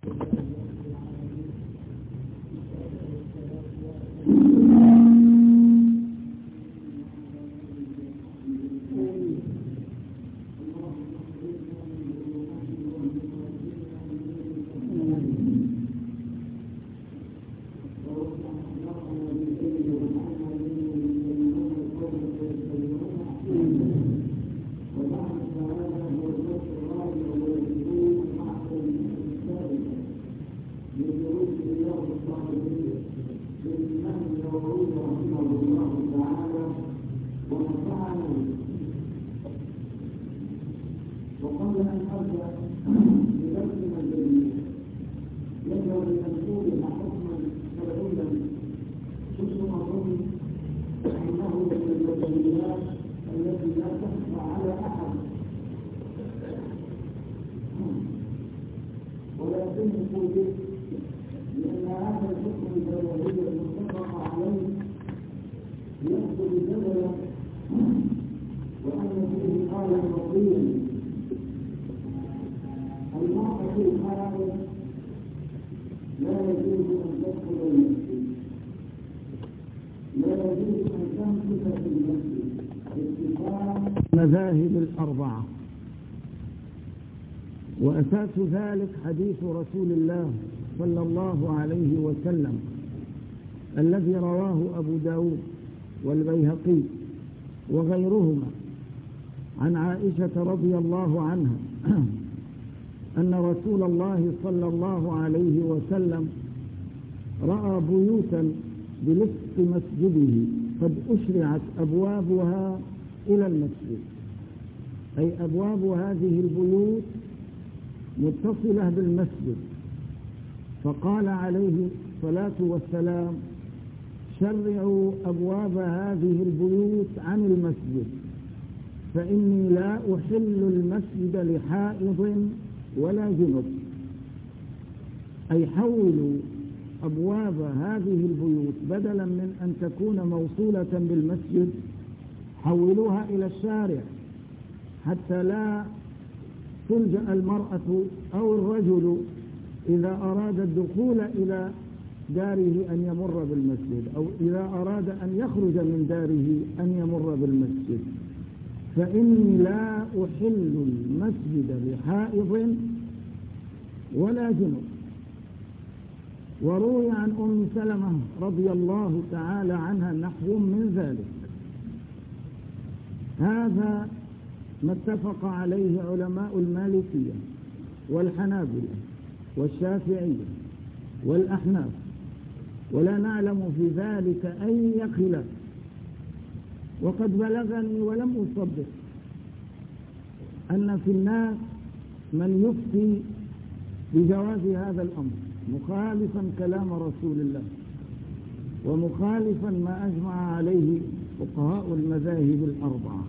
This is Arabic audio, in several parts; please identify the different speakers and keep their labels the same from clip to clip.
Speaker 1: المذاهب الأربعة. وأساس ذلك حديث رسول الله صلى الله عليه وسلم الذي رواه أبو داود والبيهقي وغيرهما عن عائشة رضي الله عنها أن رسول الله صلى الله عليه وسلم رأى بيوتا بلسق مسجده قد أشرعت أبوابها إلى المسجد، أي أبواب هذه البيوت متصلة بالمسجد، فقال عليه الصلاة والسلام: شرعوا أبواب هذه البيوت عن المسجد، فإني لا أحل المسجد لحائض ولا جنب. أي حولوا أبواب هذه البيوت بدلا من أن تكون موصولة بالمسجد حولوها إلى الشارع حتى لا تلجأ المرأة أو الرجل إذا أراد الدخول إلى داره أن يمر بالمسجد، أو إذا أراد أن يخرج من داره أن يمر بالمسجد. فإني لا أحل المسجد لحائض ولا جنب. وروي عن أم سلمة رضي الله تعالى عنها نحو من ذلك. هذا ما اتفق عليه علماء المالكية والحنابلة والشافعية والأحناف، ولا نعلم في ذلك أي خلاف. وقد بلغني ولم أصدق أن في الناس من يفتي بجواز هذا الأمر مخالفا كلام رسول الله ومخالفا ما أجمع عليه فقهاء المذاهب الأربعة.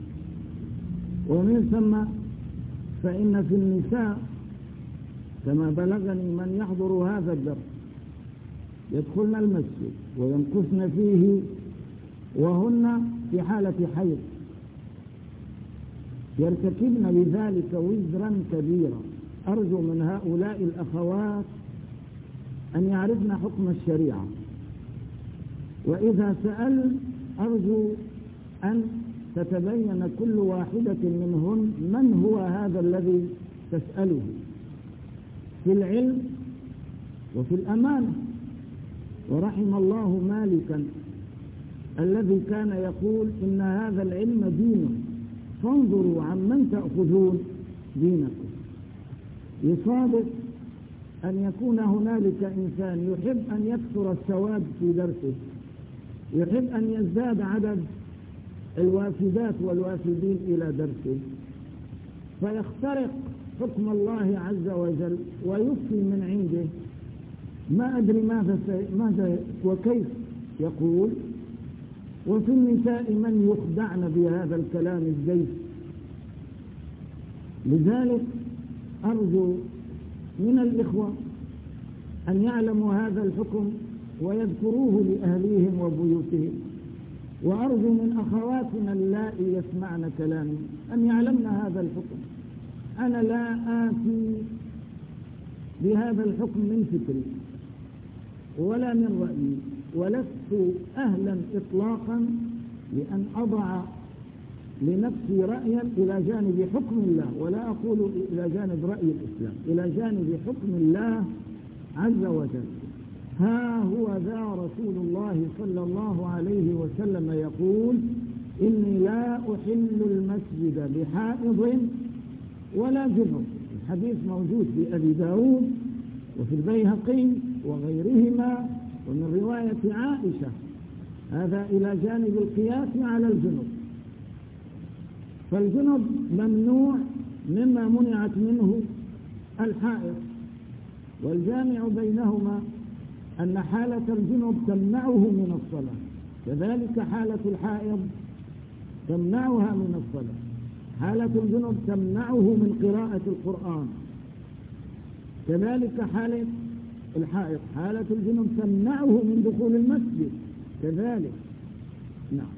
Speaker 1: ومن ثم فإن في النساء كما بلغني من يحضر هذا الدرس يدخلن المسجد ويمكثن فيه وهن في حالة حيض، يرتكبن بذلك وزرا كبيرا. أرجو من هؤلاء الأخوات أن يعرفن حكم الشريعة، وإذا سأل أرجو أن تتبين كل واحدة منهن من هو هذا الذي تسأله في العلم وفي الأمانة. ورحم الله مالكا الذي كان يقول إن هذا العلم دين فانظروا عمن تأخذون دينكم. يصادف أن يكون هنالك إنسان يحب أن يكثر السواد في درسه، يحب أن يزداد عدد الوافدات والوافدين إلى درسه، فيخترق حكم الله عز وجل ويفتي من عنده ما أدري ماذا وكيف يقول. وفي النساء من يخدعن بهذا الكلام الزيف. لذلك أرجو من الإخوة أن يعلموا هذا الحكم ويذكروه لأهليهم وبيوتهم. وأرجو من أخواتنا اللائي يسمعن كلامي أن يعلمن هذا الحكم. أنا لا آتي بهذا الحكم من فكري ولا من رأيي، ولست أهلا إطلاقا لأن أضع لنفسي رأيا إلى جانب حكم الله، ولا أقول إلى جانب رأي الإسلام، إلى جانب حكم الله عز وجل. ها هو ذا رسول الله صلى الله عليه وسلم يقول: إني لا أحل المسجد بحائض ولا جنب. الحديث موجود في أبي داود وفي البيهقي وغيرهما ومن رواية عائشة، هذا إلى جانب القياس على الجنب. فالجنب ممنوع مما منعت منه الحائض، والجامع بينهما أن حالة الجنب تمنعه من الصلاة، كذلك حالة الحائض تمنعها من الصلاة. حالة الجنب تمنعه من قراءة القرآن، كذلك حالة الحائض. حالة الجنب تمنعه من دخول المسجد كذلك. نعم.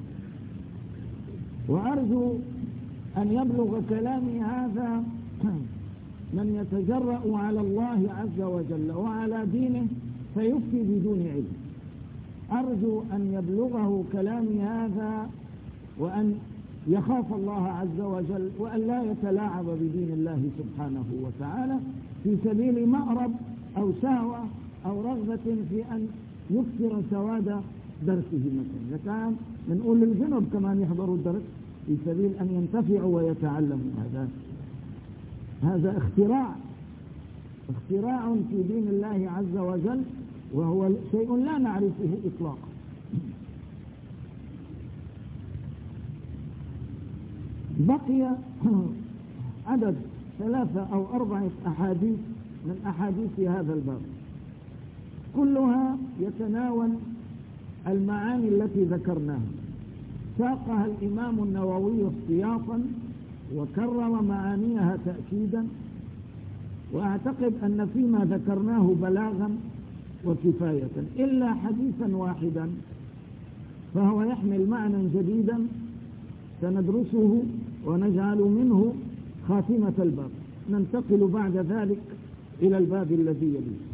Speaker 1: وأرجو أن يبلغ كلامي هذا من يتجرأ على الله عز وجل وعلى دينه فيفتي بدون علم. أرجو أن يبلغه كلامي هذا وأن يخاف الله عز وجل وأن لا يتلاعب بدين الله سبحانه وتعالى في سبيل مأرب أو شهوة أو رغبة في أن يكثر سواد درسه مثلا. إذا كان بنقول للجنب كمان يحضروا الدرس في سبيل أن ينتفعوا ويتعلموا، هذا اختراع في دين الله عز وجل، وهو شيء لا نعرفه إطلاقا. بقي عدد 3 أو 4 أحاديث من أحاديث هذا الباب، كلها يتناول المعاني التي ذكرناها. ساقها الإمام النووي احتياطا وكرر معانيها تأكيدا، وأعتقد أن فيما ذكرناه بلاغا وكفاية، إلا حديثا واحدا فهو يحمل معنى جديدا سندرسه ونجعل منه خاتمة الباب، ننتقل بعد ذلك إلى الباب الذي يليه.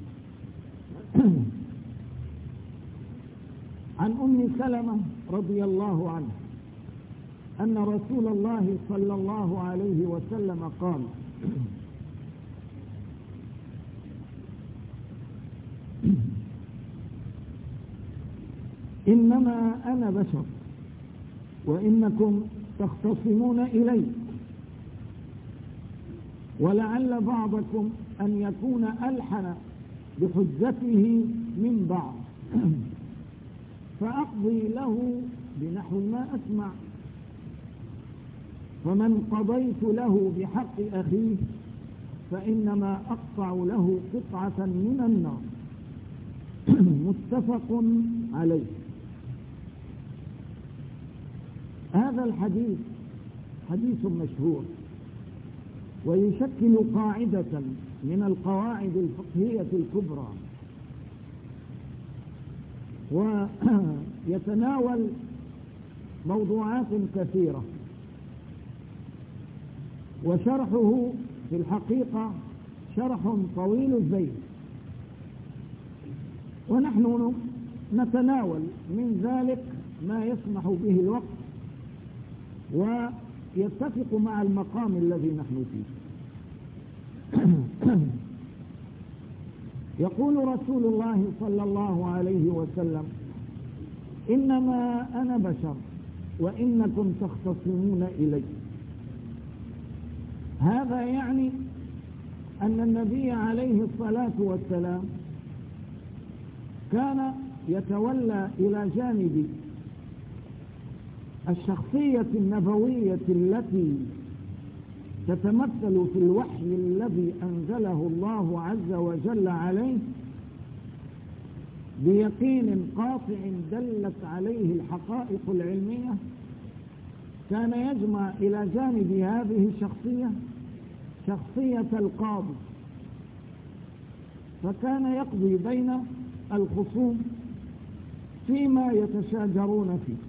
Speaker 1: عن أم سلمة رضي الله عنها أن رسول الله صلى الله عليه وسلم قال: إنما أنا بشر وإنكم تختصمون إلي، ولعل بعضكم أن يكون ألحن بحجته من بعض، فأقضي له بنحو ما أسمع، فمن قضيت له بحق أخيه فإنما أقطع له قطعة من النار. متفق عليه. هذا الحديث حديث مشهور، ويشكل قاعدة من القواعد الفقهية الكبرى، ويتناول موضوعات كثيرة، وشرحه في الحقيقة شرح طويل الزيت، ونحن نتناول من ذلك ما يسمح به الوقت ويتفق مع المقام الذي نحن فيه. يقول رسول الله صلى الله عليه وسلم: إنما أنا بشر وإنكم تختصمون إلي. هذا يعني أن النبي عليه الصلاة والسلام كان يتولى إلى جانب الشخصية النبوية التي تتمثل في الوحي الذي أنزله الله عز وجل عليه بيقين قاطع دلت عليه الحقائق العلمية. كان يجمع إلى جانب هذه الشخصية شخصية القاضي، فكان يقضي بين الخصوم فيما يتشاجرون فيه.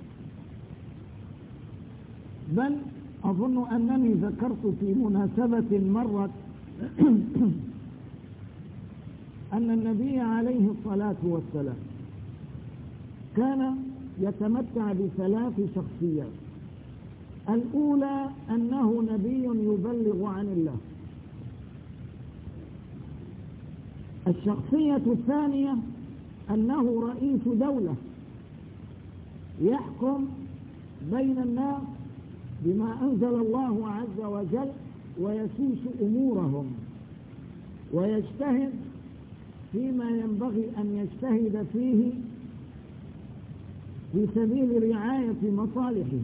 Speaker 1: بل أظن أنني ذكرت في مناسبة مرت أن النبي عليه الصلاة والسلام كان يتمتع بثلاث شخصيات. الأولى أنه نبي يبلغ عن الله. الشخصية الثانية أنه رئيس دولة يحكم بين الناس بما أنزل الله عز وجل ويسوس أمورهم ويجتهد فيما ينبغي أن يجتهد فيه في سبيل رعاية مصالحهم.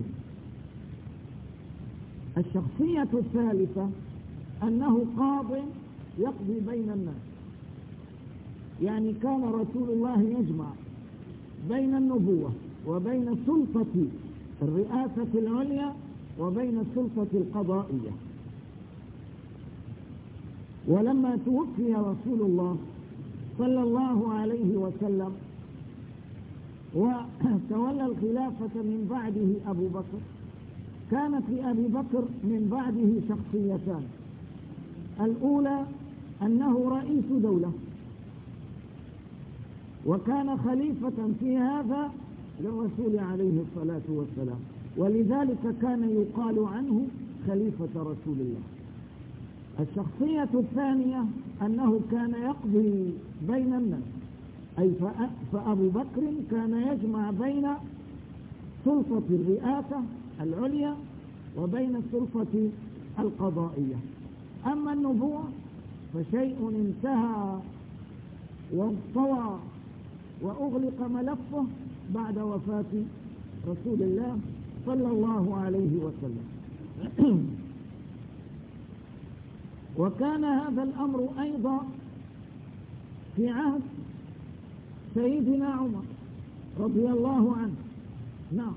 Speaker 1: الشخصية الثالثة أنه قاض يقضي بين الناس، يعني كان رسول الله يجمع بين النبوة وبين سلطة الرئاسة العليا وبين السلطة القضائية. ولما توفي رسول الله صلى الله عليه وسلم وتولى الخلافة من بعده أبو بكر، كانت لأبي بكر من بعده شخصيتان. الأولى أنه رئيس دولة وكان خليفة في هذا للرسول عليه الصلاة والسلام، ولذلك كان يقال عنه خليفة رسول الله. الشخصية الثانية أنه كان يقضي بين الناس، أي فأبو بكر كان يجمع بين سلطة الرئاسة العليا وبين السلطة القضائية. أما النبوة فشيء انتهى وانطوى وأغلق ملفه بعد وفاة رسول الله صلى الله عليه وسلم. وكان هذا الأمر أيضا في عهد سيدنا عمر رضي الله عنه. نعم،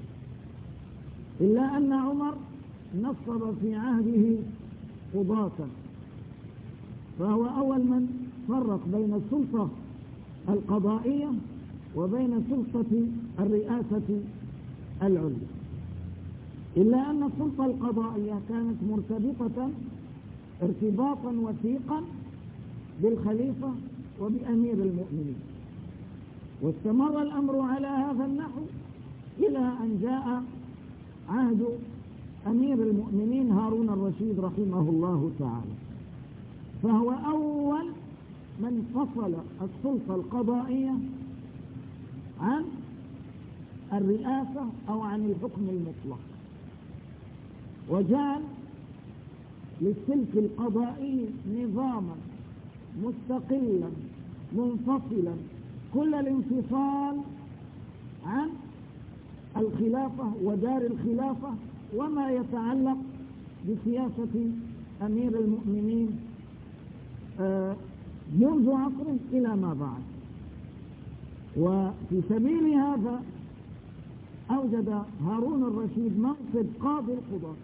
Speaker 1: إلا أن عمر نصب في عهده قضاة، فهو أول من فرق بين السلطة القضائية وبين سلطة الرئاسة العليا. إلا أن السلطة القضائية كانت مرتبطة ارتباطا وثيقا بالخليفة وبأمير المؤمنين، واستمر الأمر على هذا النحو إلى أن جاء عهد أمير المؤمنين هارون الرشيد رحمه الله تعالى، فهو أول من فصل السلطة القضائية عن الرئاسة أو عن الحكم المطلق، وجعل للسلك القضائي نظاما مستقلا منفصلا كل الانفصال عن الخلافة ودار الخلافة وما يتعلق بسياسة أمير المؤمنين منذ عصر إلى ما بعد. وفي سبيل هذا أوجد هارون الرشيد منصب قاضي القضاة،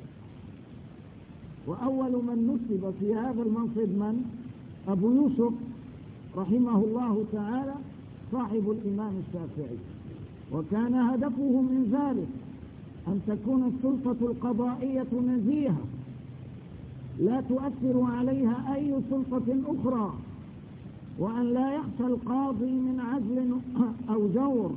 Speaker 1: وأول من نصب في هذا المنصب من؟ أبو يوسف رحمه الله تعالى صاحب الإمام الشافعي، وكان هدفه من ذلك أن تكون السلطة القضائية نزيهة لا تؤثر عليها أي سلطة أخرى، وأن لا يخشى القاضي من عدل أو جور،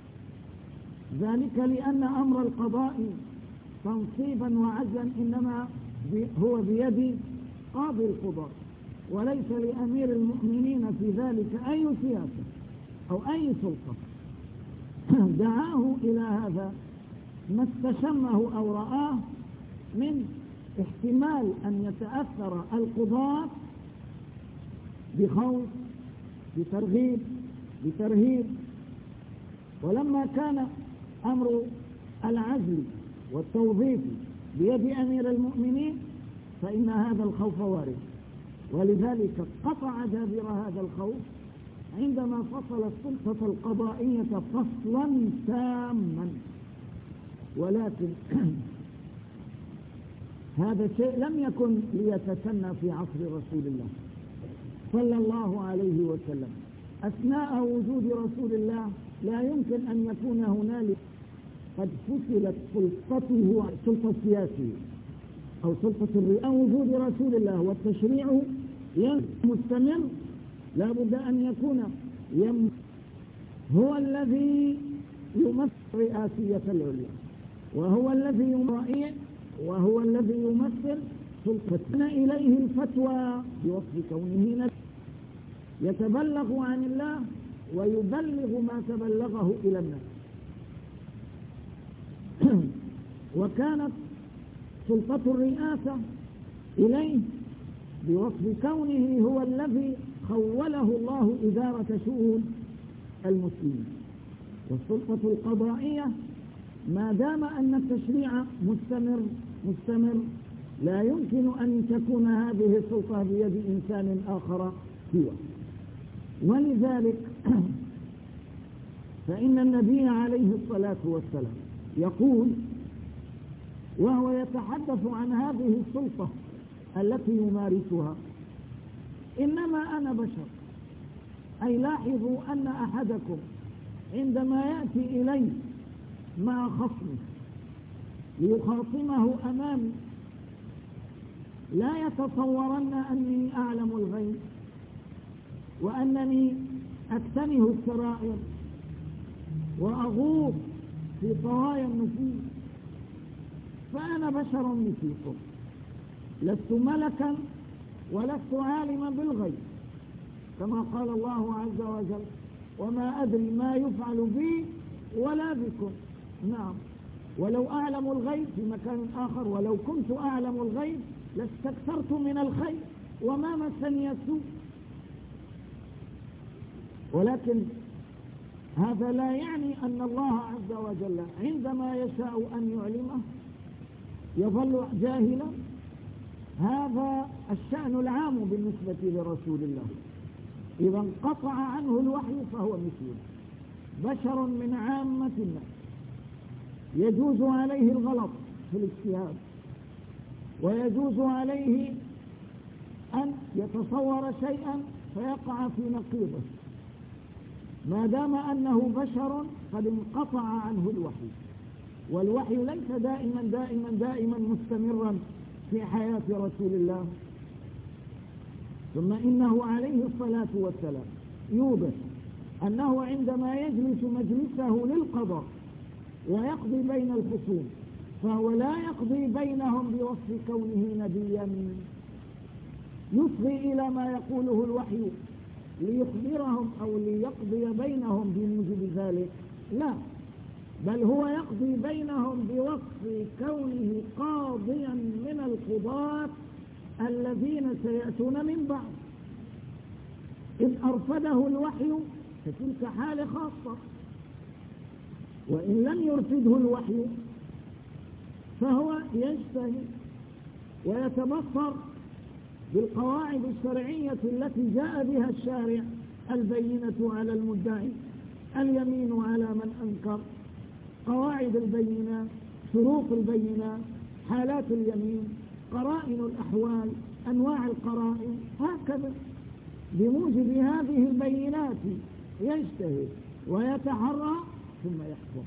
Speaker 1: ذلك لأن أمر القضاء تنصيبا وعزلا إنما هو بيد قاضي القضاء، وليس لأمير المؤمنين في ذلك أي سياسة أو أي سلطة. دعاه إلى هذا ما استشمه أو رآه من احتمال أن يتأثر القضاة بخوف بترهيب. ولما كان أمر العزل والتوظيف بيد أمير المؤمنين فإن هذا الخوف وارد، ولذلك قطع دابر هذا الخوف عندما فصل السلطة القضائية فصلا تاما. ولكن هذا الشيء لم يكن ليتسنى في عصر رسول الله صلى الله عليه وسلم. أثناء وجود رسول الله لا يمكن أن يكون هنالك قد فصلت سلطته السلطة السياسية أو سلطة الرئاسة. وجود رسول الله والتشريع مستمر لا بد أن يكون هو الذي يمثل الرئاسية العليا، وهو الذي يمرئ، وهو الذي يمثل سلطتنا إليه الفتوى بوصف كونه نبي يتبلغ عن الله ويبلغ ما تبلغه إلى الناس. وكانت سلطة الرئاسة إليه بوصف كونه هو الذي خوله الله إدارة شؤون المسلمين. والسلطة القضائية ما دام أن التشريع مستمر لا يمكن أن تكون هذه السلطة بيد إنسان آخر سوى. ولذلك فإن النبي عليه الصلاة والسلام يقول وهو يتحدث عن هذه السلطة التي يمارسها: إنما أنا بشر. أي لاحظوا أن أحدكم عندما يأتي إلي مع خصمه ليخاصمه أمامي لا يتصورن أني أعلم الغيب وأنني أكتنه السرائر وأغوص في طوايا النفوس، فأنا بشر مثلكم، لست ملكا ولست عالما بالغيب، كما قال الله عز وجل: وما أدري ما يفعل بي ولا بكم. نعم، ولو أعلم الغيب في مكان آخر، ولو كنت أعلم الغيب لاستكثرت من الخير وما مسني السوء. ولكن هذا لا يعني أن الله عز وجل عندما يشاء أن يعلمه يظل جاهلا. هذا الشأن العام بالنسبة لرسول الله. إذا انقطع عنه الوحي فهو مثله، بشر من عامة الناس، يجوز عليه الغلط في الاجتهاد، ويجوز عليه أن يتصور شيئا فيقع في نقيضه، ما دام أنه بشر قد انقطع عنه الوحي. والوحي ليس دائما مستمرا في حياة رسول الله. ثم إنه عليه الصلاة والسلام يوضح أنه عندما يجلس مجلسه للقضاء ويقضي بين الخصوم فهو لا يقضي بينهم بوصف كونه نبيا يصغي إلى ما يقوله الوحي ليخبرهم أو ليقضي بينهم بموجب ذلك، لا، بل هو يقضي بينهم بوصف كونه قاضيا من القضاة الذين سيأتون من بعد. إن أرفده الوحي فتلك حالة خاصة، وإن لم يرفده الوحي فهو يجتهد ويتبصر بالقواعد الشرعية التي جاء بها الشارع: البينة على المدعي، اليمين على من أنكر، قواعد البينة، شروط البينة، حالات اليمين، قرائن الأحوال، أنواع القرائن، هكذا. بموجب هذه البينات يجتهد ويتحرى ثم يحكم.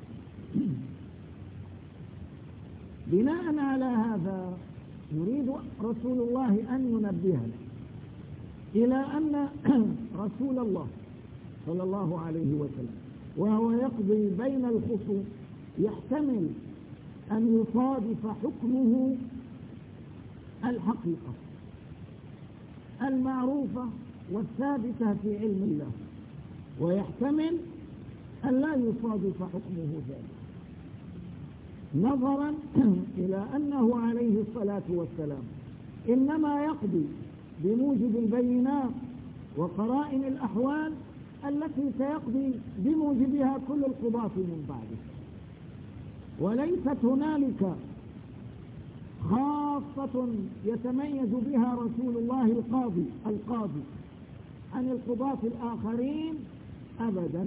Speaker 1: بناء على هذا يريد رسول الله أن ينبهنا إلى أن رسول الله صلى الله عليه وسلم وهو يقضي بين الخصوم يحتمل أن يصادف حكمه الحقيقة المعروفة والثابتة في علم الله، ويحتمل أن لا يصادف حكمه ذلك، نظرا إلى أنه عليه الصلاة والسلام إنما يقضي بموجب البينات وقرائن الأحوال التي سيقضي بموجبها كل القضاة من بعده، وليست هنالك خاصة يتميز بها رسول الله القاضي عن القضاة الآخرين أبدا.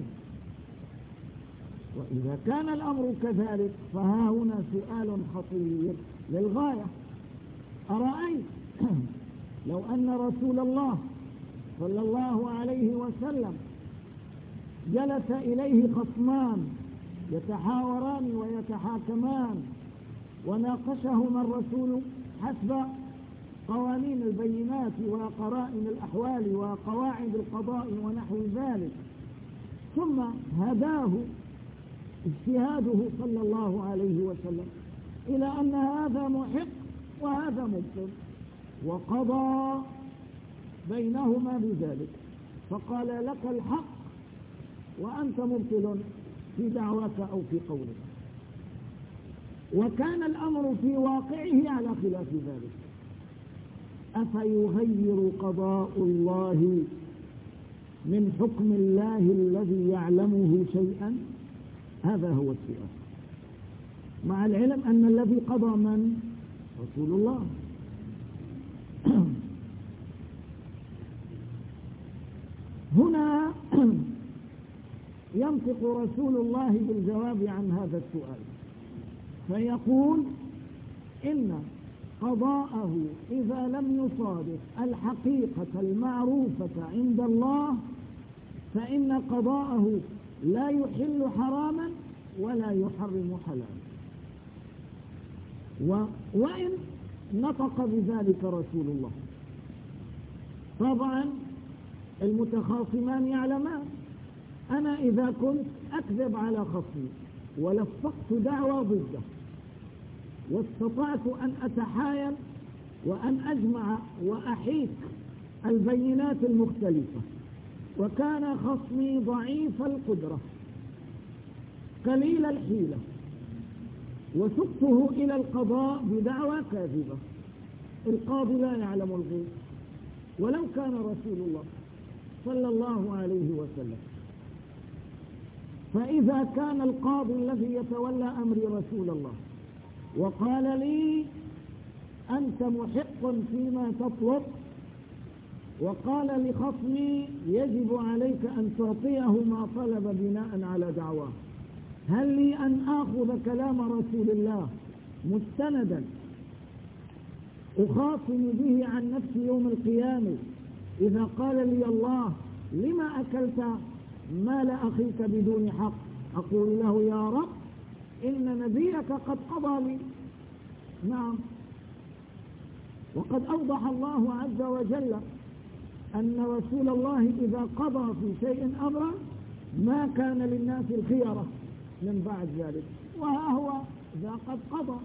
Speaker 1: وإذا كان الأمر كذلك فها هنا سؤال خطير للغاية: أرأيت لو أن رسول الله صلى الله عليه وسلم جلس إليه خصمان يتحاوران ويتحاكمان وناقشهما الرسول حسب قوانين البينات وقرائن الأحوال وقواعد القضاء ونحو ذلك، ثم هداه اجتهاده صلى الله عليه وسلم إلى أن هذا محق وهذا مبطل، وقضى بينهما بذلك، فقال لك الحق وأنت مبطل في دعواك أو في قولك. وكان الأمر في واقعه على خلاف ذلك. أفيغير قضاء الله من حكم الله الذي يعلمه شيئا؟ هذا هو السؤال، مع العلم أن الذي قضى من؟ رسول الله. هنا ينطق رسول الله بالجواب عن هذا السؤال، فيقول إن قضاءه إذا لم يصادف الحقيقة المعروفة عند الله فإن قضاءه لا يحل حراما ولا يحرم حلالا. وإن نطق بذلك رسول الله، طبعا المتخاصمان يعلمان أنا إذا كنت أكذب على خصمي ولفقت دعوى ضده واستطعت أن أتحايل وأن أجمع وأحيك البينات المختلفة، وكان خصمي ضعيف القدرة قليل الحيلة، وسقته إلى القضاء بدعوى كاذبة، القاضي لا يعلم الغيب ولو كان رسول الله صلى الله عليه وسلم. فإذا كان القاضي الذي يتولى أمر رسول الله وقال لي أنت محق فيما تطلب، وقال لخصمي يجب عليك أن تعطيه ما طلب بناء على دعواه، هل لي أن آخذ كلام رسول الله مستندا أخاصم به عن نفسي يوم القيامة إذا قال لي الله لما أكلت مال أخيك بدون حق؟ أقول له يا رب إن نبيك قد قضى لي. نعم، وقد أوضح الله عز وجل أن رسول الله إذا قضى في شيء أمرا ما كان للناس الخيرة من بعد ذلك، وها هو إذا قد قضى.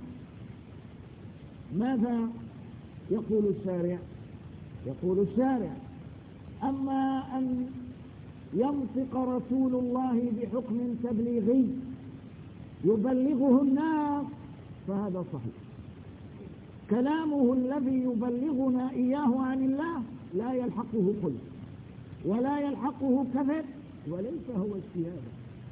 Speaker 1: ماذا يقول الشارع؟ يقول الشارع أما أن ينطق رسول الله بحكم تبليغي يبلغه الناس فهذا صحيح، كلامه الذي يبلغنا إياه عن الله لا يلحقه قلب ولا يلحقه كذب وليس هو اجتهاد.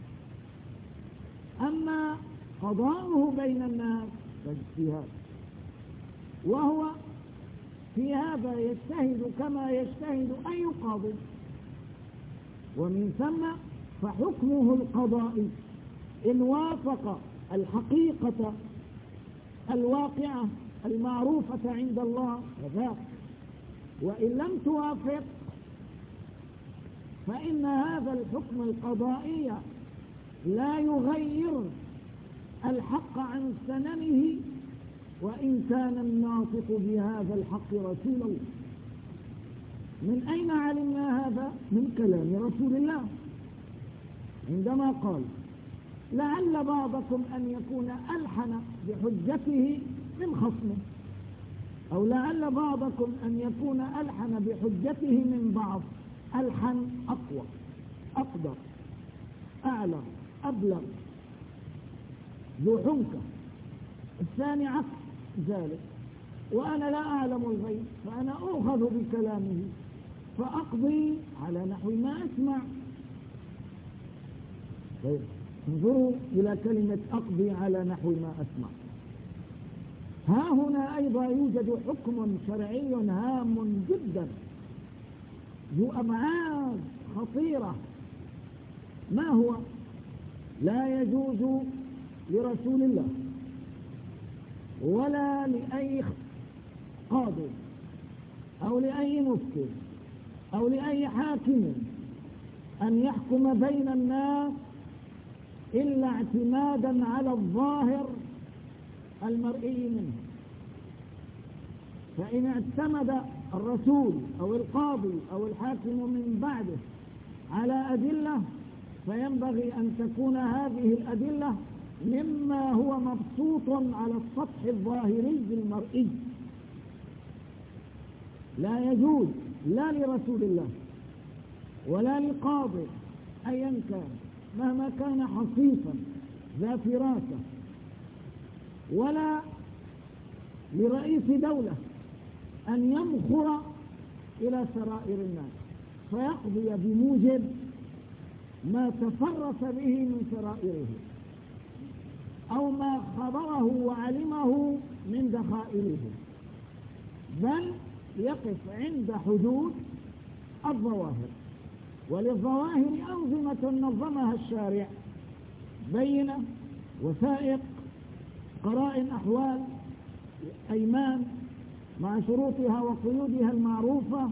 Speaker 1: أما قضاؤه بين الناس فاجتهاد، وهو في هذا يجتهد كما يجتهد أي قاضي، ومن ثم فحكمه القضائي إن وافق الحقيقة الواقعة المعروفة عند الله فذاك، وإن لم توافق فإن هذا الحكم القضائي لا يغير الحق عن سننه وإن كان الناطق بهذا الحق رسول الله. من أين علمنا هذا؟ من كلام رسول الله عندما قال لعل بعضكم أن يكون ألحن بحجته من خصمه، أو لعل بعضكم أن يكون ألحن بحجته من بعض. ألحن أقوى، أقدر، أعلى، أبلغ، ذو حنكة. الثاني عكس ذلك، وأنا لا أعلم الغيب فأنا أؤخذ بكلامه فأقضي على نحو ما أسمع. طيب انظروا إلى كلمة أقضي على نحو ما أسمع. ها هنا أيضا يوجد حكم شرعي هام جدا ذو أبعاد خطيرة. ما هو؟ لا يجوز لرسول الله ولا لأي قاضي أو لأي مفتي أو لأي حاكم أن يحكم بين الناس إلا اعتمادا على الظاهر المرئي منه. فإن اعتمد الرسول أو القاضي أو الحاكم من بعده على أدلة فينبغي أن تكون هذه الأدلة مما هو مبسوط على السطح الظاهري المرئي. لا يجوز لا لرسول الله ولا لقاضي أيا كان مهما كان حصيفا ذا فراسة، ولا لرئيس دولة أن يمخر إلى سرائر الناس فيقضي بموجب ما تفرس به من سرائره أو ما خبره وعلمه من دخائله، بل يقف عند حدود الظواهر. وللظواهر أنظمة نظمها الشارع، بينة، وثائق، قرائن أحوال، أيمان مع شروطها وقيودها المعروفة،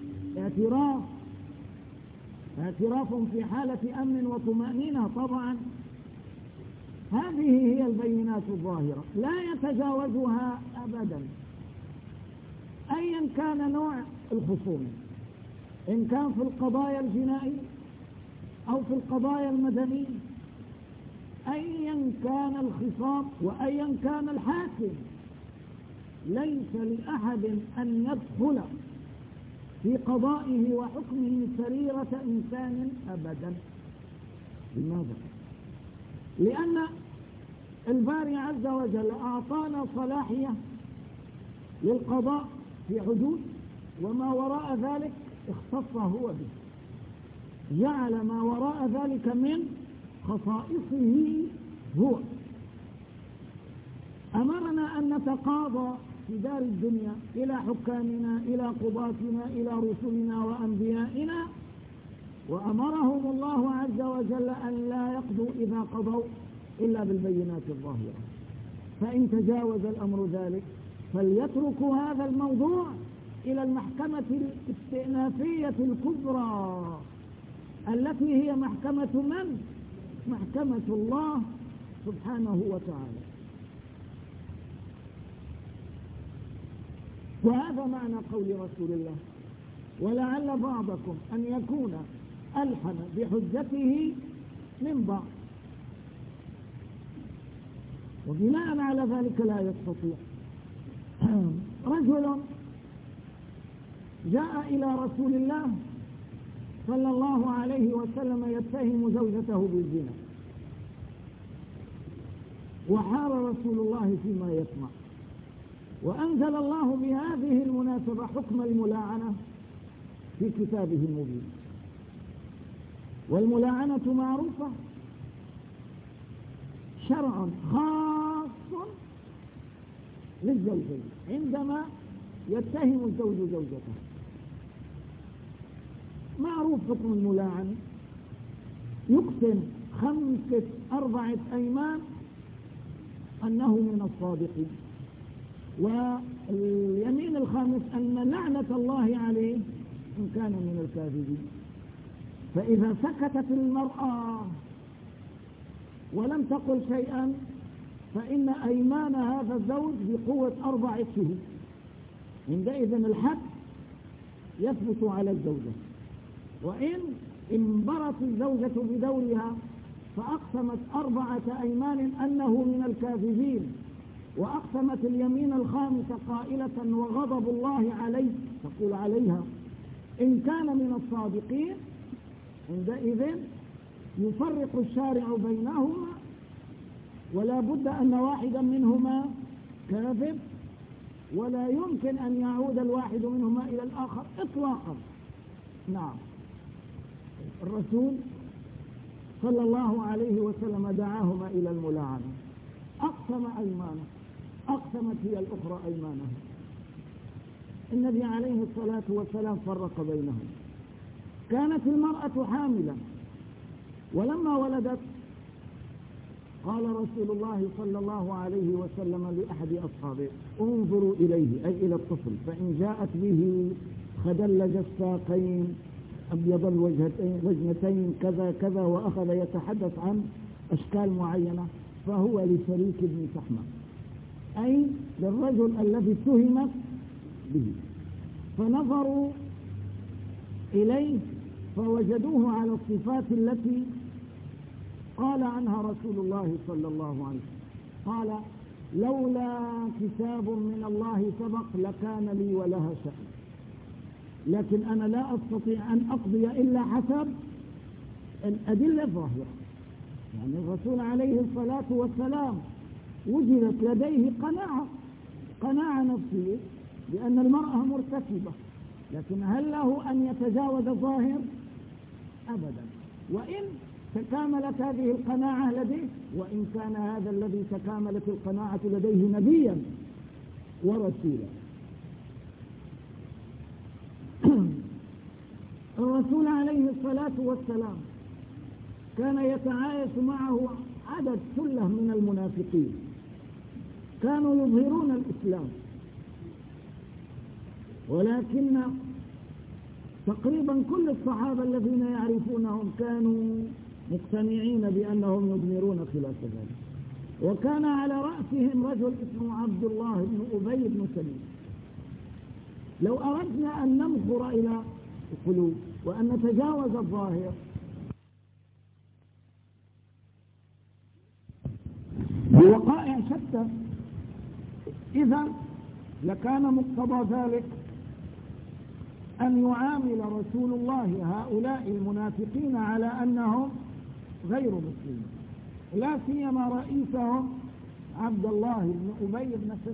Speaker 1: اعتراف في حالة أمن وطمأنينة طبعا. هذه هي البينات الظاهرة لا يتجاوزها أبدا أيا كان نوع الخصوم، إن كان في القضايا الجنائية أو في القضايا المدنية، أيا كان الخصام وأيا كان الحاكم. ليس لأحد أن يدخل في قضائه وحكمه سريرة إنسان أبدا. لماذا؟ لأن الباري عز وجل أعطانا صلاحية للقضاء في حدود، وما وراء ذلك اختص هو به، جعل ما وراء ذلك من خصائصه هو. أمرنا أن نتقاضى في دار الدنيا إلى حكامنا، إلى قضاتنا، إلى رسلنا وأنبيائنا، وأمرهم الله عز وجل أن لا يقضوا إذا قضوا إلا بالبينات الظاهرة. فإن تجاوز الأمر ذلك فليتركوا هذا الموضوع إلى المحكمة الاستئنافية الكبرى التي هي محكمة من؟ محكمة الله سبحانه وتعالى. وهذا معنى قول رسول الله: ولعل بعضكم أن يكون ألحن بحجته من بعض. وبناء على ذلك لا يستطيع. رجل جاء إلى رسول الله صلى الله عليه وسلم يتهم زوجته بالزنا، وحار رسول الله فيما يسمع، وأنزل الله بهذه المناسبة حكم الملاعنة في كتابه المبين. والملاعنة معروفة شرع خاص للزوجين عندما يتهم الزوج زوجته. معروف حكم الملاعنة، يقسم 4 أيمان أنه من الصادقين، واليمين الخامس أن لعنة الله عليه إن كان من الكاذبين. فإذا سكتت المرأة ولم تقل شيئا فإن أيمان هذا الزوج بقوة 4 شهود. عندئذ الحد يثبت على الزوجة. وإن انبرت الزوجة بدورها فأقسمت 4 أيمان أنه من الكاذبين، وأقسمت اليمين الخامسة قائلة: وغضب الله عليه، تقول عليها إن كان من الصادقين. عندئذ يفرق الشارع بينهما، ولا بد أن واحدا منهما كاذب، ولا يمكن أن يعود الواحد منهما إلى الآخر إطلاقا. نعم، الرسول صلى الله عليه وسلم دعاهما إلى الملاعنة، أقسم أيمانه، أقسمت هي الأخرى أيمانها. النبي عليه الصلاة والسلام فرق بينهم. كانت المرأة حاملا، ولما ولدت قال رسول الله صلى الله عليه وسلم لأحد أصحابه: انظروا إليه، أي إلى الطفل، فإن جاءت به خدلج الساقين، أبيض الوجنتين، كذا كذا، وأخذ يتحدث عن أشكال معينة، فهو لشريك بن سحمة، أي للرجل الذي اتهمت به، فنظروا إليه فوجدوه على الصفات التي قال عنها رسول الله صلى الله عليه وسلم. قال: لولا كتاب من الله سبق لكان لي ولها شأن، لكن أنا لا أستطيع أن أقضي إلا حسب الأدلة الظاهرة. يعني الرسول عليه الصلاة والسلام وجدت لديه قناعة نفسية بأن المرأة مرتكبة، لكن هل له أن يتجاوز الظاهر؟ أبدا. وإن تكاملت هذه القناعة لديه، وإن كان هذا الذي تكاملت القناعة لديه نبيا ورسولا. الرسول عليه الصلاة والسلام كان يتعايش معه عدد ثلة من المنافقين، كانوا يظهرون الإسلام، ولكن تقريبا كل الصحابة الذين يعرفونهم كانوا مقتنعين بأنهم يضمرون خلاف ذلك. وكان على رأسهم رجل اسمه عبد الله بن أبي بن سلول. لو أردنا أن ننظر إلى القلوب وأن نتجاوز الظاهر بوقائع شتى، إذا لكان مقتضى ذلك أن يعامل رسول الله هؤلاء المنافقين على أنهم غير مسلمين، لا سيما رئيسهم عبد الله بن أبي بن سلول.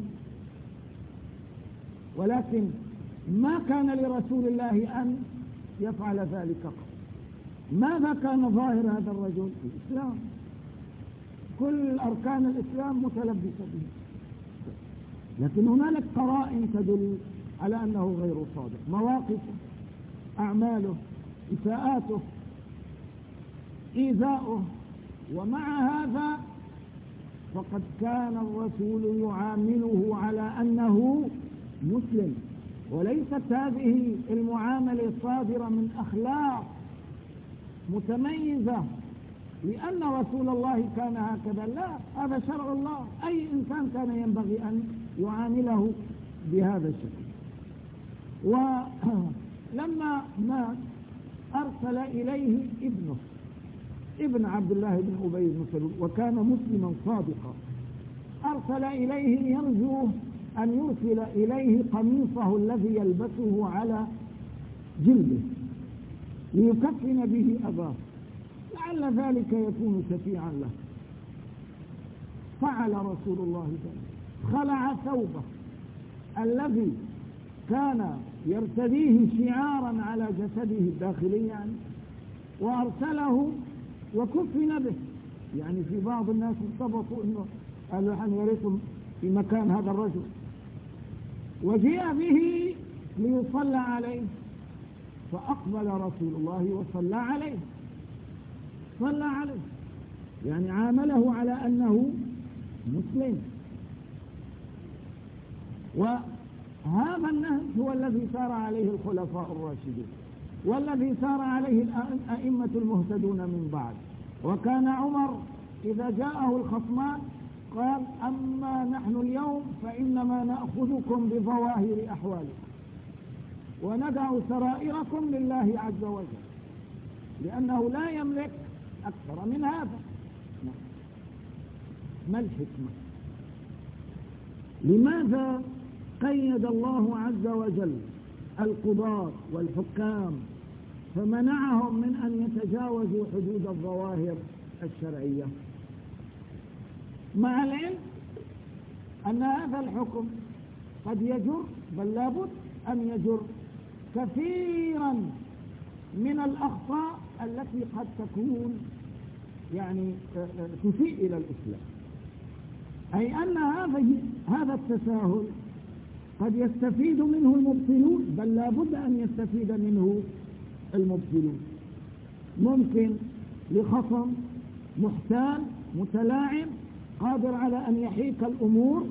Speaker 1: ولكن ما كان لرسول الله أن يفعل ذلك قط. ماذا كان ظاهر هذا الرجل؟ الإسلام، كل أركان الإسلام متلبسة به، لكن هنالك قرائن تدل على أنه غير صادق، مواقفه، أعماله، إساءاته، إيذاؤه. ومع هذا فقد كان الرسول يعامله على أنه مسلم، وليست هذه المعاملة صادرة من أخلاق متميزة لأن رسول الله كان هكذا، لا، هذا شرع الله، أي إنسان كان ينبغي أن يعامله بهذا الشكل. ولما مات أرسل إليه ابن عبد الله بن أبي بن سلول، وكان مسلما صادقا، أرسل إليه يرجو أن يرسل إليه قميصه الذي يلبسه على جلده ليكفن به أباه، لعل ذلك يكون شفيعا له. فعل رسول الله ذلك، خلع ثوبه الذي كان يرتديه شعارا على جسده الداخلي يعني، وأرسله وكفن به. يعني في بعض الناس ارتبطوا انه قالوا نحن يرث في مكان هذا الرجل، وجيء به ليصلى عليه، فأقبل رسول الله وصلى عليه، صلى عليه، يعني عامله على أنه مسلم. وهذا النهج هو الذي سار عليه الخلفاء الراشدون، والذي سار عليه الأئمة المهتدون من بعد. وكان عمر إذا جاءه الخصمان قال: أما نحن اليوم فإنما نأخذكم بظواهر أحوالكم وندع سرائركم لله عز وجل، لأنه لا يملك أكثر من هذا. ما الحكمة؟ لماذا قيد الله عز وجل القضاة والحكام فمنعهم من أن يتجاوزوا حدود الظواهر الشرعية؟ مع العلم أن هذا الحكم قد يجر، بل لابد أن يجر كثيرا من الأخطاء التي قد تكون يعني تسيء إلى الإسلام. أي أن هذا التساهل قد يستفيد منه المبطلون، بل لابد أن يستفيد منه المبطلون. ممكن لخصم محتال متلاعب قادر على أن يحيك الأمور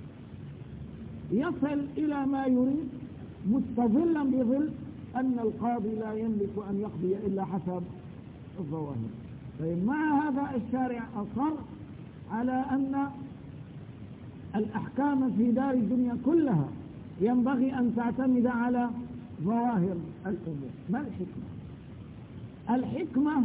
Speaker 1: يصل إلى ما يريد مستظلا بظل أن القاضي لا يملك أن يقضي إلا حسب الظواهر. مع هذا الشارع أصر على أن الأحكام في دار الدنيا كلها ينبغي أن تعتمد على ظواهر الأمور. ما الحكمة؟ الحكمة،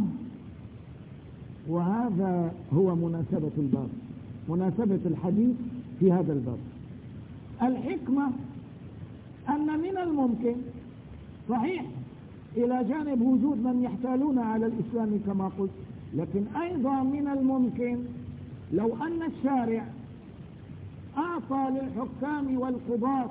Speaker 1: وهذا هو مناسبة الباب، مناسبة الحديث في هذا الباب. الحكمة أن من الممكن، صحيح إلى جانب وجود من يحتالون على الإسلام كما قلت، لكن أيضا من الممكن لو أن الشارع أعطى للحكام والقضاة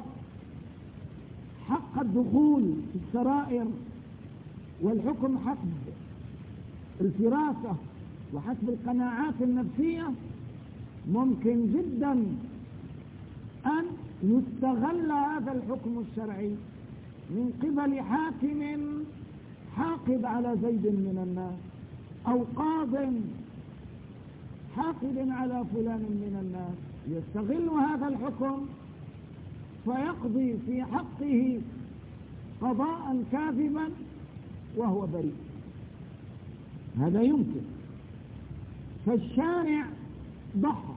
Speaker 1: حق الدخول في السرائر والحكم حسب الفراسة وحسب القناعات النفسية، ممكن جدا أن يستغل هذا الحكم الشرعي من قبل حاكم حاقد على زيد من الناس، أو قاض حاقد على فلان من الناس، يستغل هذا الحكم فيقضي في حقه قضاء كاذبا وهو بريء. هذا يمكن. فالشارع ضحى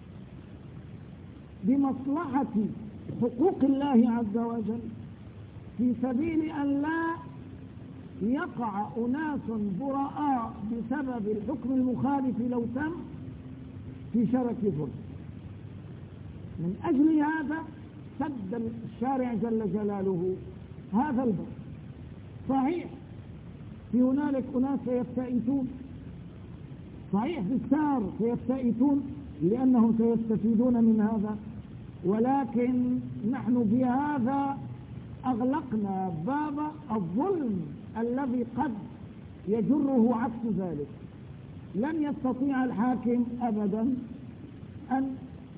Speaker 1: بمصلحة حقوق الله عز وجل في سبيل أن لا يقع أناس براء بسبب الحكم المخالف لو تم في شرك فرد. من أجل هذا سد الشارع جل جلاله هذا الباب. صحيح في هنالك أناس سيفتئتون، صحيح في السار سيفتئتون لأنهم سيستفيدون من هذا، ولكن نحن بهذا أغلقنا باب الظلم الذي قد يجره عكس ذلك. لن يستطيع الحاكم أبدا أن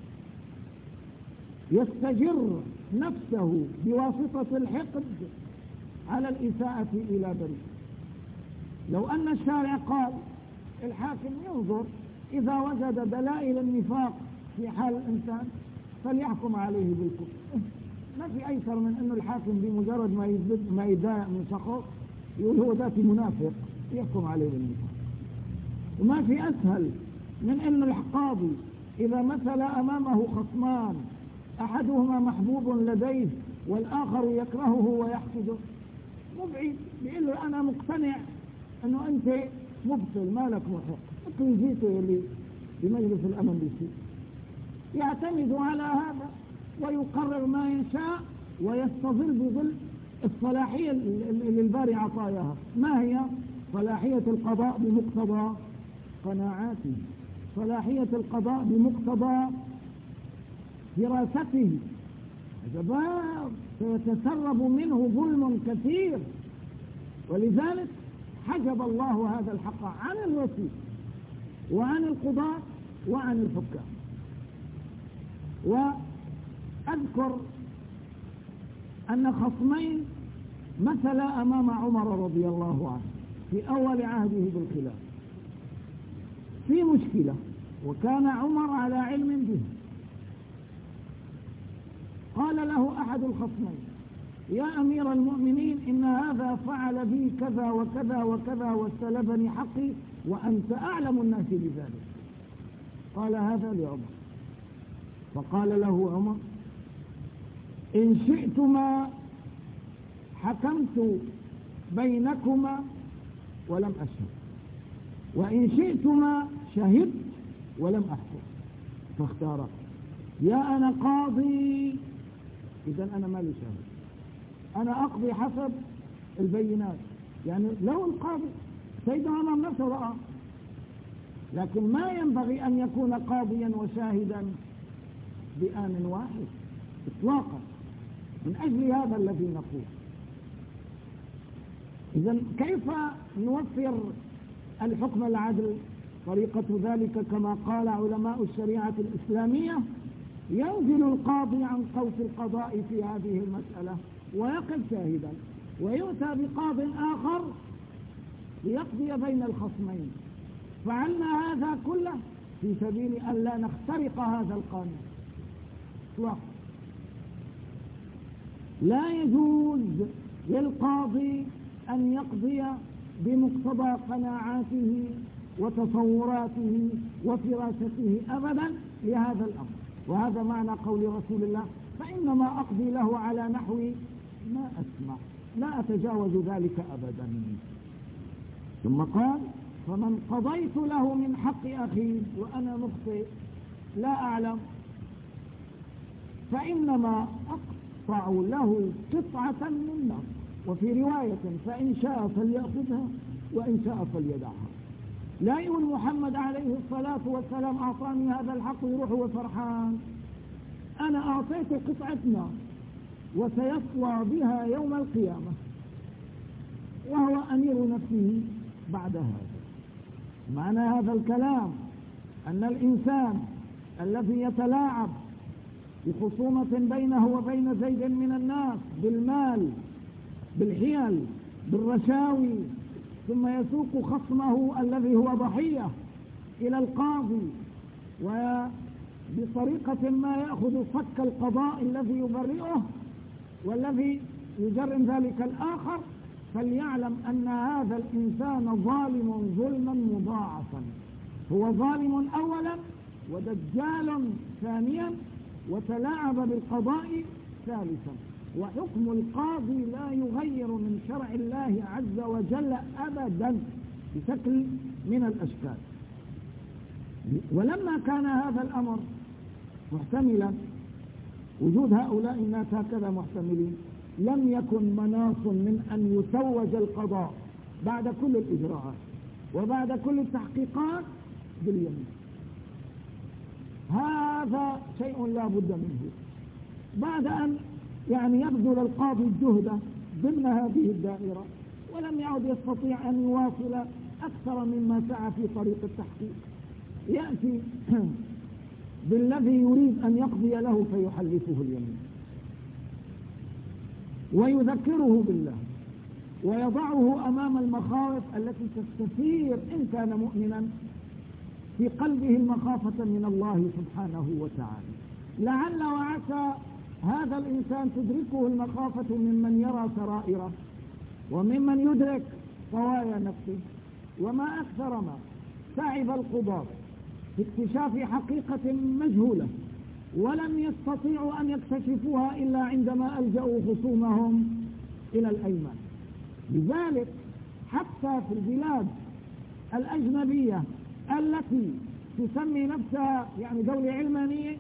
Speaker 1: يستجر نفسه بواسطة الحقد على الإساءة إلى بريء. لو أن الشارع قال الحاكم ينظر إذا وجد دلائل النفاق في حال الإنسان فليحكم عليه بالكفر، ما في أيسر من أنه الحاكم بمجرد ما يتضايق من شخص يقول هو ذاتي منافق يحكم عليه بالنفاق. وما في أسهل من أن القاضي إذا مثل أمامه خصمان أحدهما محبوب لديه والآخر يكرهه ويحسده، مبعد بيقول له أنا مقتنع أنه أنت مبطل ما لك محق، مثل جيته اللي بمجلس الأمن بالشيء، يعتمد على هذا ويقرر ما يشاء ويستظل بظل الصلاحية اللي الباري عطاياها. ما هي صلاحية القضاء بمقتضى قناعاته، صلاحية القضاء بمقتضى فراسته. هذا باب سيتسرب منه ظلم كثير، ولذلك حجب الله هذا الحق عن الوسيط وعن القضاة وعن الحكام. وأذكر أن خصمين مثلا أمام عمر رضي الله عنه في أول عهده بالخلافة في مشكلة، وكان عمر على علم به. قال له أحد الخصمين يا أمير المؤمنين إن هذا فعل بي كذا وكذا وكذا واستلبني حقي وأنت أعلم الناس بذلك. قال هذا لعمر، فقال له عمر إن شئتما حكمت بينكما ولم أشهد، وإن شئتما شهدت ولم أحكم، فاختارا. يا أنا قاضي إذن أنا مالي شاهد، أنا أقضي حسب البينات. يعني لو القاضي سيدنا عمر نفسه رأى، لكن ما ينبغي أن يكون قاضيا وشاهدا بآن واحد إطلاقا. من أجل هذا الذي نقول إذن كيف نوفر الحكم العدل؟ طريقة ذلك كما قال علماء الشريعة الإسلامية ينزل القاضي عن قوس القضاء في هذه المسألة ويقف شاهدا، ويؤتى بقاض آخر ليقضي بين الخصمين. فعلنا هذا كله في سبيل أن لا نخترق هذا القانون إطلاقا. لا يجوز للقاضي أن يقضي بمقتضى قناعاته وتصوراته وفراسته أبدا لهذا الأمر. وهذا معنى قول رسول الله فإنما أقضي له على نحو ما أسمع، لا أتجاوز ذلك أبدا. ثم قال: فمن قضيت له من حق أخي وأنا مخطئ لا أعلم فإنما أقطع له قطعة من نار. وفي رواية: فإن شاء فليأخذها وإن شاء فليدعها. لا يقول محمد عليه الصلاة والسلام أعطاني هذا الحق ويروح وفرحان، أنا أعطيته قطعة نار وسيصلى بها يوم القيامة وهو أمير نفسه بعد هذا. معنى هذا الكلام أن الإنسان الذي يتلاعب بخصومة بينه وبين زيد من الناس بالمال بالحيل بالرشاوي، ثم يسوق خصمه الذي هو ضحية إلى القاضي وبطريقة ما يأخذ صك القضاء الذي يبرئه والذي يجرم ذلك الآخر، فليعلم أن هذا الإنسان ظالم ظلما مضاعفا. هو ظالم أولا ودجال ثانيا وتلاعب بالقضاء ثالثا. وحكم القاضي لا يغير من شرع الله عز وجل أبدا بشكل من الأشكال. ولما كان هذا الأمر محتملا، وجود هؤلاء الناس هكذا محتملين، لم يكن مناص من أن يتوج القضاء بعد كل الإجراءات وبعد كل التحقيقات باليمين. هذا شيء لا بد منه بعد أن يبذل القاضي الجهد ضمن هذه الدائرة ولم يعد يستطيع أن يواصل أكثر مما سعى في طريق التحقيق. يأتي بالذي يريد أن يقضي له فيحلفه اليمين ويذكره بالله ويضعه أمام المخاوف التي تستثير إن كان مؤمنا في قلبه المخافة من الله سبحانه وتعالى. لعل وعسى هذا الإنسان تدركه المخافة ممن يرى سرائره وممن يدرك طوايا نفسه. وما أكثر ما تعب القضاة في اكتشاف حقيقة مجهولة ولم يستطيعوا أن يكتشفوها إلا عندما ألجأوا خصومهم إلى الأيمان. لذلك حتى في البلاد الأجنبية التي تسمي نفسها دولة علمانية،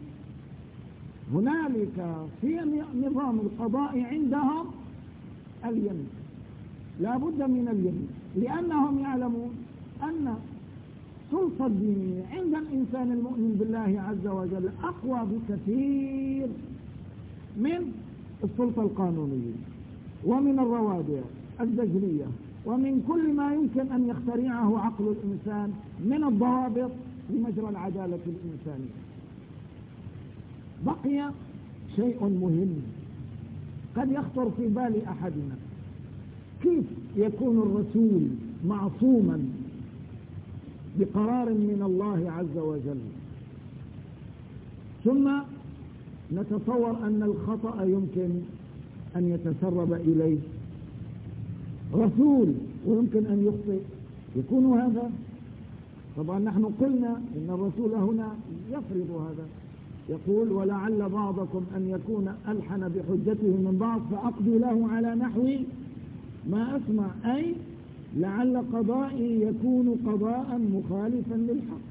Speaker 1: هنالك في نظام القضاء عندهم اليمين، لا بد من اليمين، لأنهم يعلمون أن السلطة الدينية عند الإنسان المؤمن بالله عز وجل أقوى بكثير من السلطة القانونية ومن الروادع الزجرية ومن كل ما يمكن أن يخترعه عقل الإنسان من الضوابط لمجرى العدالة الإنسانية. بقي شيء مهم قد يخطر في بال أحدنا: كيف يكون الرسول معصوما بقرار من الله عز وجل ثم نتصور أن الخطأ يمكن أن يتسرب إليه رسول ويمكن أن يخطئ؟ يكون هذا؟ طبعا نحن قلنا إن الرسول هنا يفرض هذا، يقول: ولعل بعضكم أن يكون ألحن بحجته من بعض فأقضي له على نحو ما أسمع، أي لعل قضائي يكون قضاء مخالفا للحق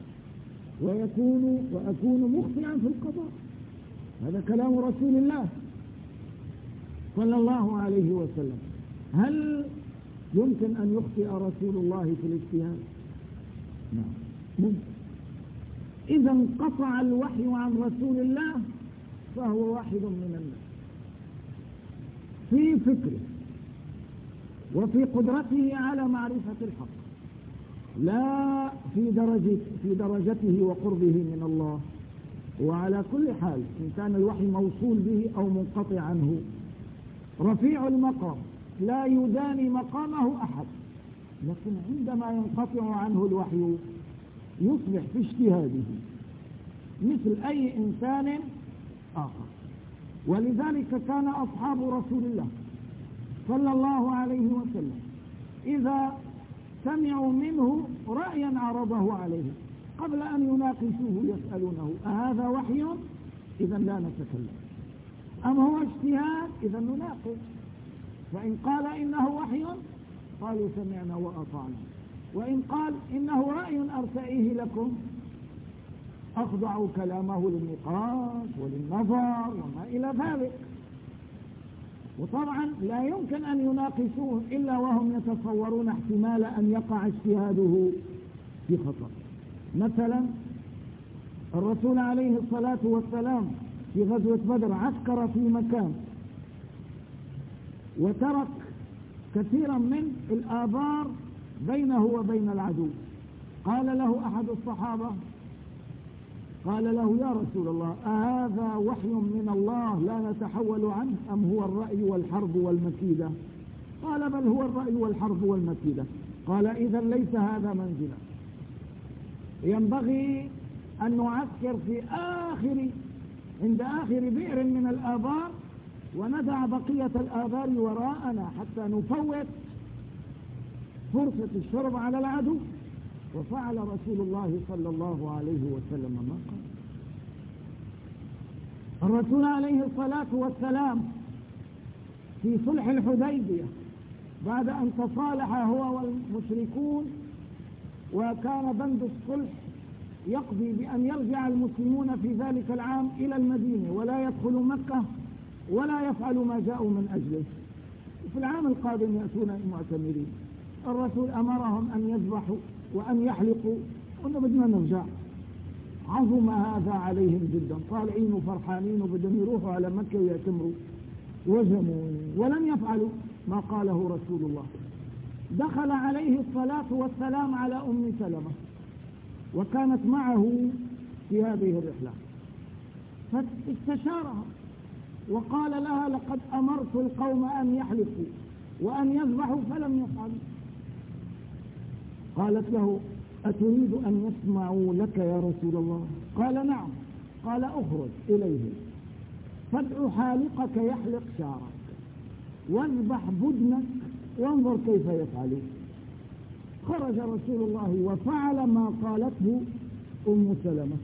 Speaker 1: وأكون مخطئا في القضاء. هذا كلام رسول الله صلى الله عليه وسلم. هل يمكن أن يخطئ رسول الله في الاجتهاد؟ نعم ممكن. إذا انقطع الوحي عن رسول الله فهو واحد من الناس في فكره وفي قدرته على معرفة الحق، لا في درجته وقربه من الله. وعلى كل حال إن كان الوحي موصول به أو منقطع عنه، رفيع المقام لا يداني مقامه أحد، لكن عندما ينقطع عنه الوحي يصبح في اجتهاده مثل أي إنسان آخر. ولذلك كان أصحاب رسول الله صلى الله عليه وسلم إذا سمعوا منه رأيا عرضه عليه قبل أن يناقشوه يسألونه: أهذا وحي؟ إذا لا نتكلم. أم هو اجتهاد؟ إذا نناقش. فإن قال إنه وحي قالوا سمعنا وأطعنا، وإن قال إنه رأي أرتئيه لكم أخضعوا كلامه للنقاش وللنظر وما إلى ذلك. وطبعا لا يمكن أن يناقشوه إلا وهم يتصورون احتمال أن يقع اجتهاده في خطأ. مثلا الرسول عليه الصلاة والسلام في غزوة بدر عسكر في مكان وترك كثيرا من الآبار بينه وبين العدو. قال له أحد الصحابة، قال له يا رسول الله أهذا وحي من الله لا نتحول عنه أم هو الرأي والحرب والمكيدة؟ قال بل هو الرأي والحرب والمكيدة. قال إذا ليس هذا منزلا، ينبغي أن نعسكر في عند آخر بئر من الآبار وندع بقية الآبار وراءنا حتى نفوت فرصة الشرب على العدو. وفعل رسول الله صلى الله عليه وسلم ما قال. الرسول عليه الصلاة والسلام في صلح الحديبية بعد أن تصالح هو والمشركون وكان بند الصلح يقضي بأن يرجع المسلمون في ذلك العام إلى المدينة ولا يدخلوا مكة ولا يفعلوا ما جاءوا من أجله، وفي العام القادم يأتون معتمرين. الرسول أمرهم أن يذبحوا وأن يحلقوا، قلنا بدنا نرجع. عظم هذا عليهم جدا، طالعين وفرحانين وبدهم يروحوا على مكة ويأتمروا، وزموا ولم يفعلوا ما قاله رسول الله. دخل عليه الصلاة والسلام على أم سلمة وكانت معه في هذه الرحلة، فاستشارها وقال لها لقد أمرت القوم أن يحلقوا وأن يذبحوا فلم يفعلوا. قالت له أتريد أن يسمعوا لك يا رسول الله؟ قال نعم. قال أخرج إليه فادع حالقك يحلق شعرك واذبح بدنك وانظر كيف يفعلون. خرج رسول الله وفعل ما قالته أم سلمة.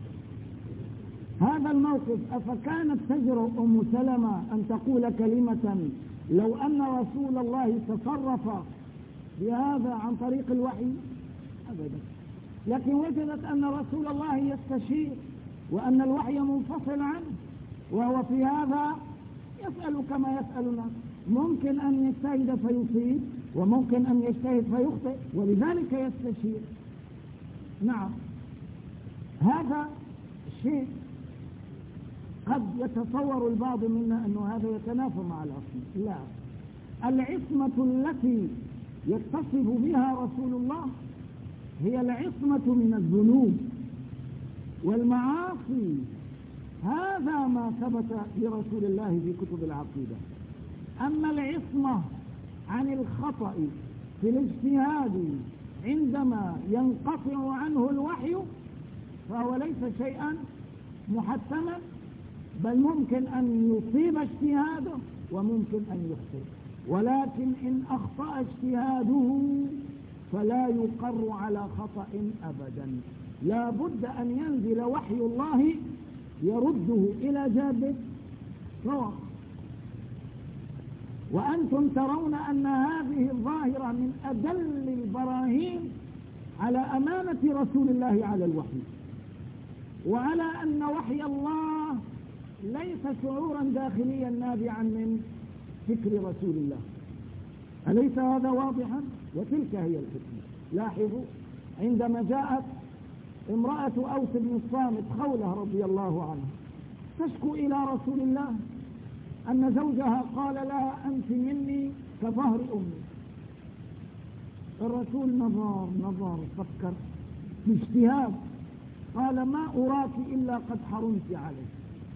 Speaker 1: هذا الموقف أفكانت تجرؤ أم سلمة أن تقول كلمة لو أن رسول الله تصرف بهذا عن طريق الوحي؟ أبدا. لكن وجدت أن رسول الله يستشير وأن الوحي منفصل عنه، وهو في هذا يسأل كما يسأل الناس، ممكن أن يجتهد فيصيب وممكن أن يجتهد فيخطئ، ولذلك يستشير. نعم، هذا الشيء قد يتصور البعض منا أنه هذا يتنافى مع العصمة. لا، العصمة التي يتصف بها رسول الله هي العصمة من الذنوب والمعاصي. هذا ما ثبت لرسول الله في كتب العقيدة. أما العصمة عن الخطأ في الاجتهاد عندما ينقطع عنه الوحي فهو ليس شيئا محتما، بل ممكن أن يصيب اجتهاده وممكن أن يخطئ، ولكن إن أخطأ اجتهاده فلا يقر على خطأ أبدا. لا بد أن ينزل وحي الله يرده إلى جاده صواب. وأنتم ترون أن هذه الظاهرة من أدل البراهين على أمانة رسول الله على الوحي، وعلى أن وحي الله ليس شعورا داخليا نابعا من فكر رسول الله. أليس هذا واضحا؟ وتلك هي الحكمة. لاحظوا عندما جاءت امرأة أوس بن الصامت خولة رضي الله عنها تشكو إلى رسول الله أن زوجها قال لها أنت مني كظهر أمي. الرسول نظر فكر باجتهاد، قال ما أراك إلا قد حرمت عليه.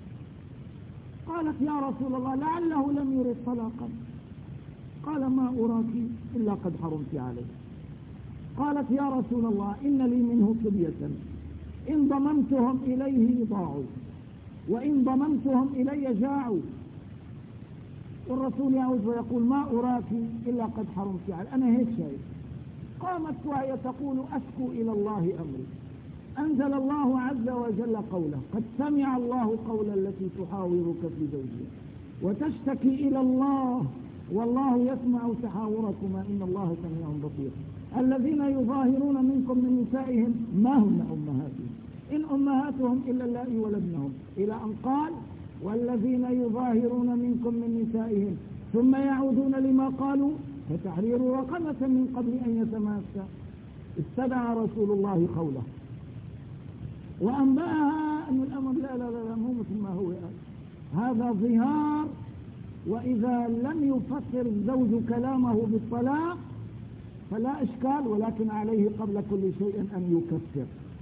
Speaker 1: قالت يا رسول الله لعله لم يرد طلاقا. قال ما أراك إلا قد حرمت عليه. قالت يا رسول الله إن لي منه صبية إن ضممتهم إليه ضاعوا وإن ضممتهم إلي جاعوا. والرسول يعود ويقول ما أراك إلا قد حرمت عليه. أنا هيك شايف. قامت وهي تقول أشكو إلى الله أمري، أنزل الله عز وجل قوله: قد سمع الله قول التي تحاورك في زوجها وتشتكي إلى الله والله يسمع تحاوركما إن الله سميع بصير. الذين يظاهرون منكم من نسائهم ما هن أمهاتهم إن أمهاتهم إلا اللائي ولدنهم، إلى أن قال: والذين يظاهرون منكم من نسائهم ثم يعودون لما قالوا فتحرير رقبة من قبل أن يتماسا. استدعى رسول الله قوله وأنبأها أن الأمر لا مو مثل ما هو هذا ظهار. وإذا لم يفسر الزوج كلامه بالطلاق فلا إشكال، ولكن عليه قبل كل شيء أن يكفر.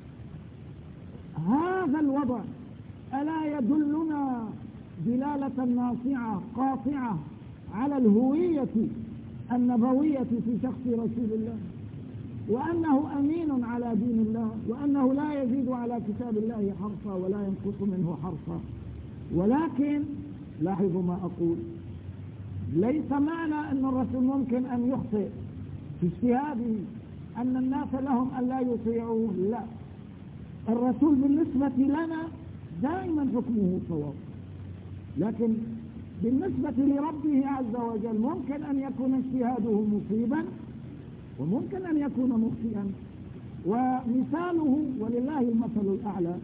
Speaker 1: هذا الوضع ألا يدلنا دلالة ناصعة قاطعة على الهوية النبوية في شخص رسول الله، وأنه أمين على دين الله، وأنه لا يزيد على كتاب الله حرفا ولا ينقص منه حرفا. ولكن لاحظوا ما أقول، ليس معنى أن الرسول ممكن أن يخطئ في اجتهاده أن الناس لهم أن لا يطيعوه، لا، الرسول بالنسبة لنا دائما حكمه صواب، لكن بالنسبة لربه عز وجل ممكن أن يكون اجتهاده مصيبا وممكن أن يكون مخطئا. ومثاله ولله المثل الأعلى،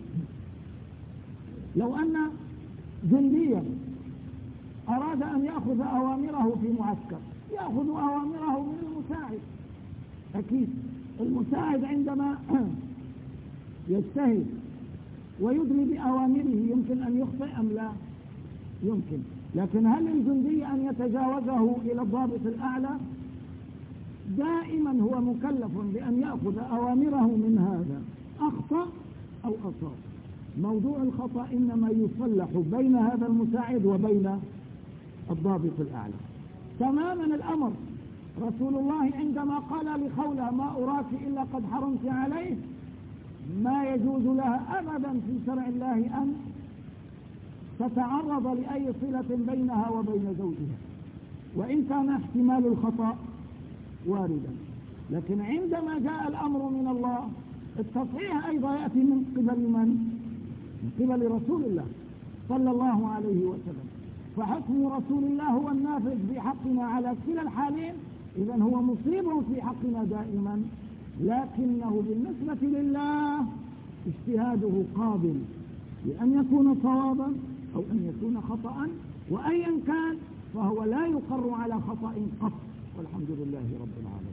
Speaker 1: لو أن جنديا أراد أن يأخذ أوامره في معسكر، يأخذ أوامره من المساعد. أكيد المساعد عندما يجتهد ويدلي بأوامره يمكن أن يخطئ أم لا؟ يمكن. لكن هل الجندي أن يتجاوزه إلى الضابط الأعلى؟ دائما هو مكلف بأن يأخذ أوامره من هذا، أخطأ أو أصاب. موضوع الخطأ إنما يصلح بين هذا المساعد وبين الضابط الأعلى. تماما الأمر رسول الله عندما قال لخولة: ما أراك إلا قد حرمت عليه، ما يجوز لها أبدا في شرع الله أن تتعرض لأي صلة بينها وبين زوجها، وإن كان احتمال الخطأ واردا. لكن عندما جاء الأمر من الله التصحيح أيضا يأتي من قبل من؟ من قبل رسول الله صلى الله عليه وسلم. فحكم رسول الله هو النافذ في حقنا على كلا الحالين، إذن هو مصيب في حقنا دائما، لكنه بالنسبة لله اجتهاده قابل لأن يكون صوابا أو أن يكون خطأ، وأيا كان فهو لا يقر على خطأ قط، والحمد لله رب العالمين.